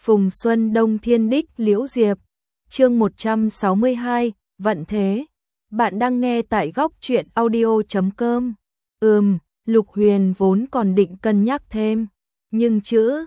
Phùng Xuân Đông Thiên Đích Liễu Diệp. Chương 162, Vận Thế. Bạn đang nghe tại góc truyện audio.com. Lục Huyền vốn còn định cân nhắc thêm, nhưng chữ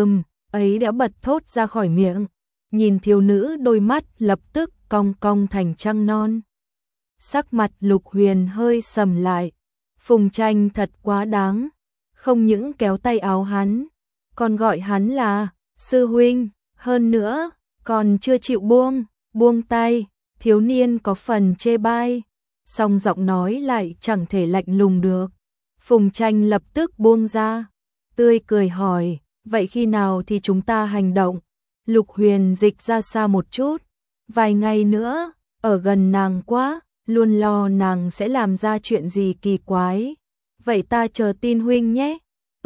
ấy đã bật thốt ra khỏi miệng. Nhìn thiếu nữ, đôi mắt lập tức cong cong thành trăng non. Sắc mặt Lục Huyền hơi sầm lại. Phùng Tranh thật quá đáng, không những kéo tay áo hắn, còn gọi hắn là sư huynh, hơn nữa còn chưa chịu buông tay. Thiếu niên có phần chê bai, song giọng nói lại chẳng thể lạnh lùng được. Phùng Tranh lập tức buông ra, tươi cười hỏi, vậy khi nào thì chúng ta hành động? Lục Huyền dịch ra xa một chút, vài ngày nữa, ở gần nàng quá, luôn lo nàng sẽ làm ra chuyện gì kỳ quái. Vậy ta chờ tin huynh nhé.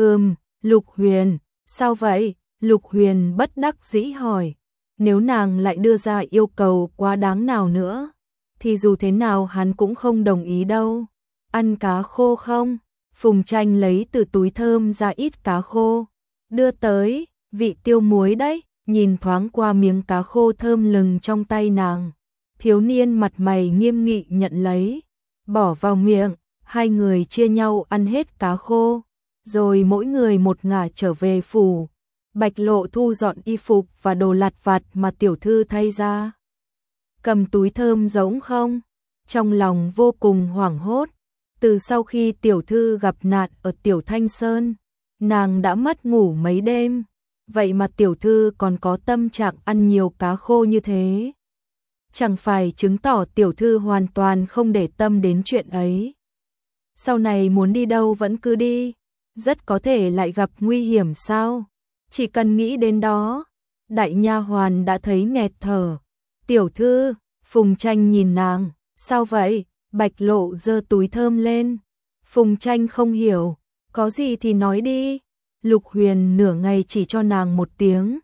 Lục Huyền, sao vậy? Lục Huyền bất đắc dĩ hỏi. Nếu nàng lại đưa ra yêu cầu quá đáng nào nữa, thì dù thế nào hắn cũng không đồng ý đâu. Ăn cá khô không? Phùng Tranh lấy từ túi thơm ra ít cá khô, đưa tới, vị tiêu muối đấy. Nhìn thoáng qua miếng cá khô thơm lừng trong tay nàng, thiếu niên mặt mày nghiêm nghị nhận lấy, bỏ vào miệng. Hai người chia nhau ăn hết cá khô, rồi mỗi người một ngả trở về phủ. Bạch Lộ thu dọn y phục và đồ lặt vặt mà tiểu thư thay ra, cầm túi thơm giống không, trong lòng vô cùng hoảng hốt. Từ sau khi tiểu thư gặp nạn ở Tiểu Thanh Sơn, nàng đã mất ngủ mấy đêm, vậy mà tiểu thư còn có tâm trạng ăn nhiều cá khô như thế, chẳng phải chứng tỏ tiểu thư hoàn toàn không để tâm đến chuyện ấy. Sau này muốn đi đâu vẫn cứ đi, rất có thể lại gặp nguy hiểm sao? Chỉ cần nghĩ đến đó, đại nha hoàn đã thấy nghẹt thở. Tiểu thư, Phùng Tranh nhìn nàng, sao vậy? Bạch Lộ giơ túi thơm lên. Phùng Tranh không hiểu, có gì thì nói đi. Lục Huyền nửa ngày chỉ cho nàng một tiếng,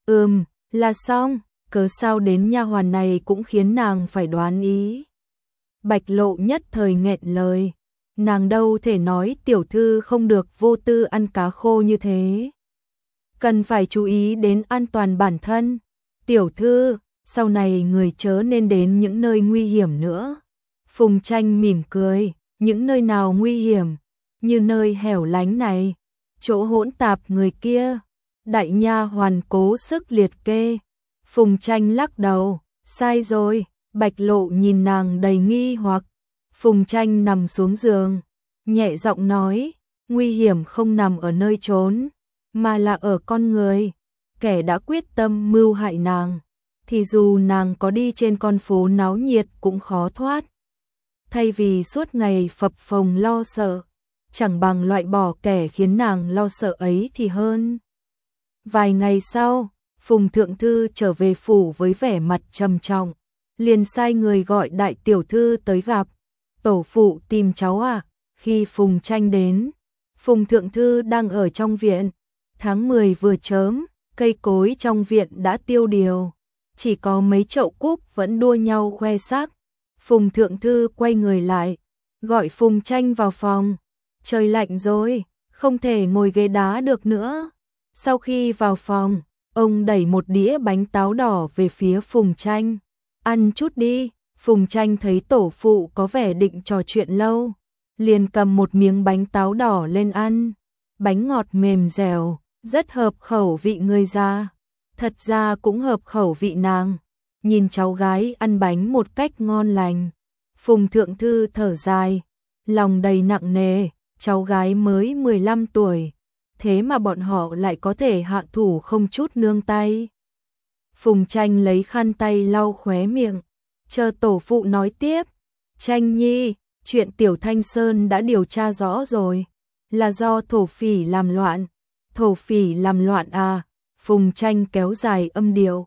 là xong. Cớ sao đến nha hoàn này cũng khiến nàng phải đoán ý. Bạch Lộ nhất thời nghẹn lời, nàng đâu thể nói tiểu thư không được vô tư ăn cá khô như thế. Cần phải chú ý đến an toàn bản thân. Tiểu thư, sau này người chớ nên đến những nơi nguy hiểm nữa. Phùng Tranh mỉm cười, những nơi nào nguy hiểm? Như nơi hẻo lánh này, chỗ hỗn tạp người kia. Đại nha hoàn cố sức liệt kê. Phùng Tranh lắc đầu, sai rồi. Bạch Lộ nhìn nàng đầy nghi hoặc. Phùng Tranh nằm xuống giường, nhẹ giọng nói, nguy hiểm không nằm ở nơi trốn, mà là ở con người. Kẻ đã quyết tâm mưu hại nàng, thì dù nàng có đi trên con phố náo nhiệt cũng khó thoát. Thay vì suốt ngày phập phồng lo sợ, chẳng bằng loại bỏ kẻ khiến nàng lo sợ ấy thì hơn. Vài ngày sau, Phùng Thượng Thư trở về phủ với vẻ mặt trầm trọng, liền sai người gọi đại tiểu thư tới gặp. Tổ phụ tìm cháu à? Khi Phùng Tranh đến, Phùng Thượng Thư đang ở trong viện. Tháng 10 vừa chớm, cây cối trong viện đã tiêu điều, chỉ có mấy chậu cúc vẫn đua nhau khoe sắc. Phùng Thượng Thư quay người lại, gọi Phùng Tranh vào phòng. Trời lạnh rồi, không thể ngồi ghế đá được nữa. Sau khi vào phòng, ông đẩy một đĩa bánh táo đỏ về phía Phùng Tranh. Ăn chút đi. Phùng Tranh thấy tổ phụ có vẻ định trò chuyện lâu, liền cầm một miếng bánh táo đỏ lên ăn. Bánh ngọt mềm dẻo, rất hợp khẩu vị người già. Thật ra cũng hợp khẩu vị nàng. Nhìn cháu gái ăn bánh một cách ngon lành, Phùng Thượng Thư thở dài, lòng đầy nặng nề. Cháu gái mới 15 tuổi, thế mà bọn họ lại có thể hạ thủ không chút nương tay. Phùng Tranh lấy khăn tay lau khóe miệng, chờ tổ phụ nói tiếp. Tranh nhi, chuyện Tiểu Thanh Sơn đã điều tra rõ rồi, là do thổ phỉ làm loạn. Thổ phỉ làm loạn à? Phùng Tranh kéo dài âm điệu,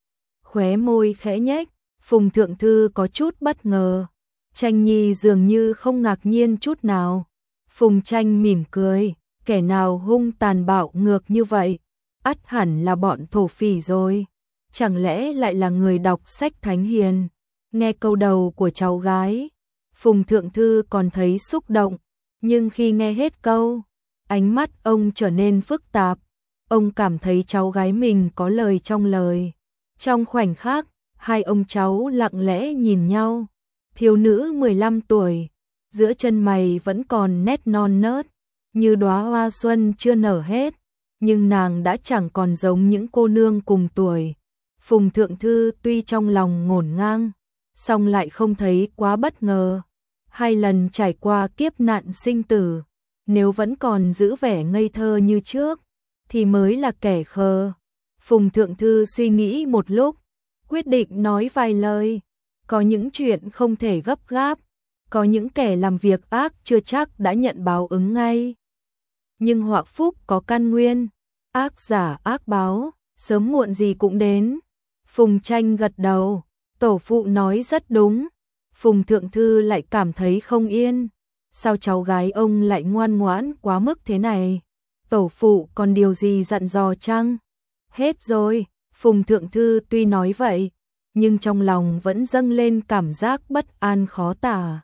khóe môi khẽ nhếch. Phùng Thượng Thư có chút bất ngờ, Tranh nhi dường như không ngạc nhiên chút nào. Phùng Tranh mỉm cười, kẻ nào hung tàn bạo ngược như vậy, ắt hẳn là bọn thổ phỉ rồi. Chẳng lẽ lại là người đọc sách thánh hiền? Nghe câu đầu của cháu gái, Phùng Thượng Thư còn thấy xúc động, nhưng khi nghe hết câu, ánh mắt ông trở nên phức tạp. Ông cảm thấy cháu gái mình có lời trong lời. Trong khoảnh khắc, hai ông cháu lặng lẽ nhìn nhau. Thiếu nữ 15 tuổi, giữa chân mày vẫn còn nét non nớt, như đóa hoa xuân chưa nở hết, nhưng nàng đã chẳng còn giống những cô nương cùng tuổi. Phùng Thượng Thư tuy trong lòng ngổn ngang, song lại không thấy quá bất ngờ. 2 lần trải qua kiếp nạn sinh tử, nếu vẫn còn giữ vẻ ngây thơ như trước, thì mới là kẻ khờ. Phùng Thượng Thư suy nghĩ một lúc, quyết định nói vài lời. Có những chuyện không thể gấp gáp, có những kẻ làm việc ác chưa chắc đã nhận báo ứng ngay. Nhưng họa phúc có căn nguyên, ác giả ác báo, sớm muộn gì cũng đến. Phùng Tranh gật đầu, tổ phụ nói rất đúng. Phùng Thượng Thư lại cảm thấy không yên. Sao cháu gái ông lại ngoan ngoãn quá mức thế này? Tổ phụ còn điều gì dặn dò chăng? Hết rồi, Phùng Thượng Thư tuy nói vậy, nhưng trong lòng vẫn dâng lên cảm giác bất an khó tả.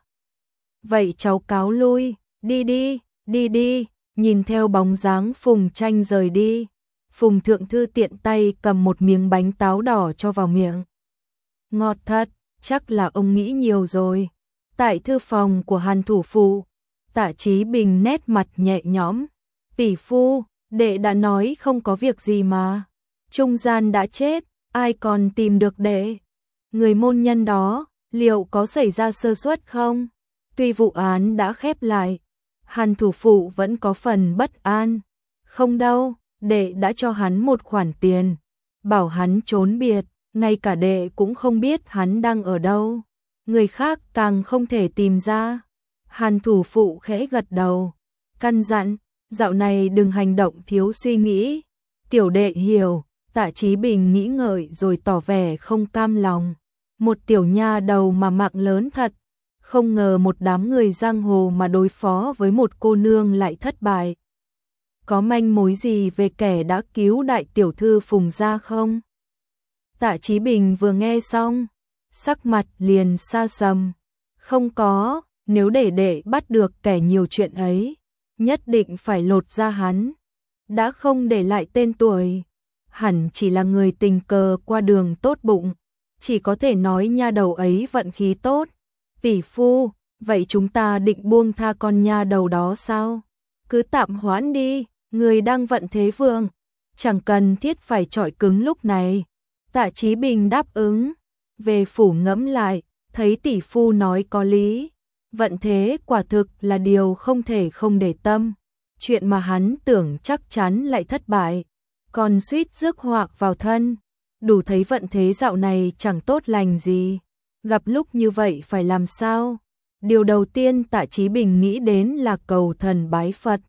Vậy cháu cáo lui, đi đi, đi đi, nhìn theo bóng dáng Phùng Tranh rời đi. Phùng Thượng Thư tiện tay cầm một miếng bánh táo đỏ cho vào miệng. Ngọt thật, chắc là ông nghĩ nhiều rồi. Tại thư phòng của Hàn thủ phụ, Tạ Chí Bình nét mặt nhẹ nhõm. Tỷ phu, đệ đã nói không có việc gì mà. Trung gian đã chết, ai còn tìm được đệ? Người môn nhân đó, liệu có xảy ra sơ suất không? Tuy vụ án đã khép lại, Hàn thủ phụ vẫn có phần bất an. Không đâu, đệ đã cho hắn một khoản tiền, bảo hắn trốn biệt, ngay cả đệ cũng không biết hắn đang ở đâu. Người khác càng không thể tìm ra. Hàn thủ phụ khẽ gật đầu, căn dặn, dạo này đừng hành động thiếu suy nghĩ. Tiểu đệ hiểu. Tạ Chí Bình nghĩ ngợi rồi tỏ vẻ không cam lòng. Một tiểu nha đầu mà mạng lớn thật, không ngờ một đám người giang hồ mà đối phó với một cô nương lại thất bại. Có manh mối gì về kẻ đã cứu đại tiểu thư Phùng gia không? Tạ Chí Bình vừa nghe xong, sắc mặt liền sa sầm. Không có, nếu để đệ bắt được kẻ nhiều chuyện ấy, nhất định phải lột ra hắn. Đã không để lại tên tuổi, hẳn chỉ là người tình cờ qua đường tốt bụng, chỉ có thể nói nha đầu ấy vận khí tốt. Tỷ phu, vậy chúng ta định buông tha con nha đầu đó sao? Cứ tạm hoãn đi, người đang vận thế vượng, chẳng cần thiết phải chọi cứng lúc này. Tạ Chí Bình đáp ứng, về phủ ngẫm lại, thấy tỷ phu nói có lý. Vận thế quả thực là điều không thể không để tâm. Chuyện mà hắn tưởng chắc chắn lại thất bại, còn suýt rước họa vào thân. Đủ thấy vận thế dạo này chẳng tốt lành gì. Gặp lúc như vậy phải làm sao? Điều đầu tiên Tạ Chí Bình nghĩ đến là cầu thần bái Phật.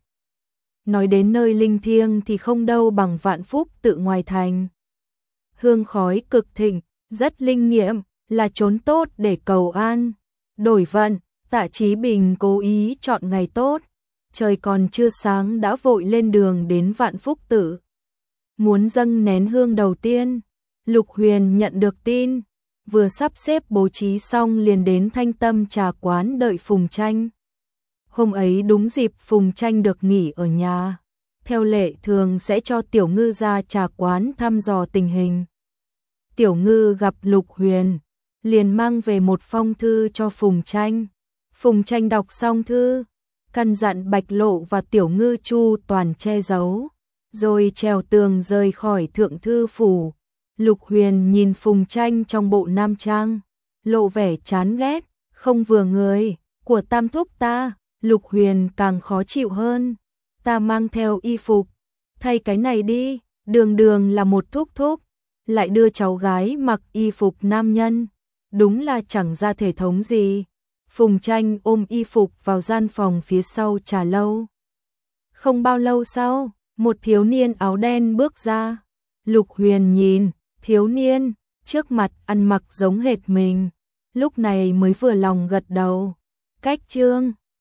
Nói đến nơi linh thiêng thì không đâu bằng Vạn Phúc tự ngoài thành. Hương khói cực thịnh, rất linh nghiệm, là chốn tốt để cầu an. Đổi vận, Tạ Chí Bình cố ý chọn ngày tốt. Trời còn chưa sáng đã vội lên đường đến Vạn Phúc tự. Muốn dâng nén hương đầu tiên, Lục Huyền nhận được tin, vừa sắp xếp bố trí xong liền đến Thanh Tâm trà quán đợi Phùng Tranh. Hôm ấy đúng dịp Phùng Tranh được nghỉ ở nhà, theo lệ thường sẽ cho Tiểu Ngư ra trà quán thăm dò tình hình. Tiểu Ngư gặp Lục Huyền, liền mang về một phong thư cho Phùng Tranh. Phùng Tranh đọc xong thư, căn dặn Bạch Lộ và Tiểu Ngư chu toàn che giấu, rồi trèo tường rời khỏi Thượng Thư phủ. Lục Huyền nhìn Phùng Tranh trong bộ nam trang, lộ vẻ chán ghét, không vừa người của Tam thúc ta. Lục Huyền càng khó chịu hơn, ta mang theo y phục, thay cái này đi, đường đường là một thúc thúc, lại đưa cháu gái mặc y phục nam nhân, đúng là chẳng ra thể thống gì. Phùng Tranh ôm y phục vào gian phòng phía sau trà lâu. Không bao lâu sau, một thiếu niên áo đen bước ra. Lục Huyền nhìn, thiếu niên trước mặt ăn mặc giống hệt mình, lúc này mới vừa lòng gật đầu. Cách Trương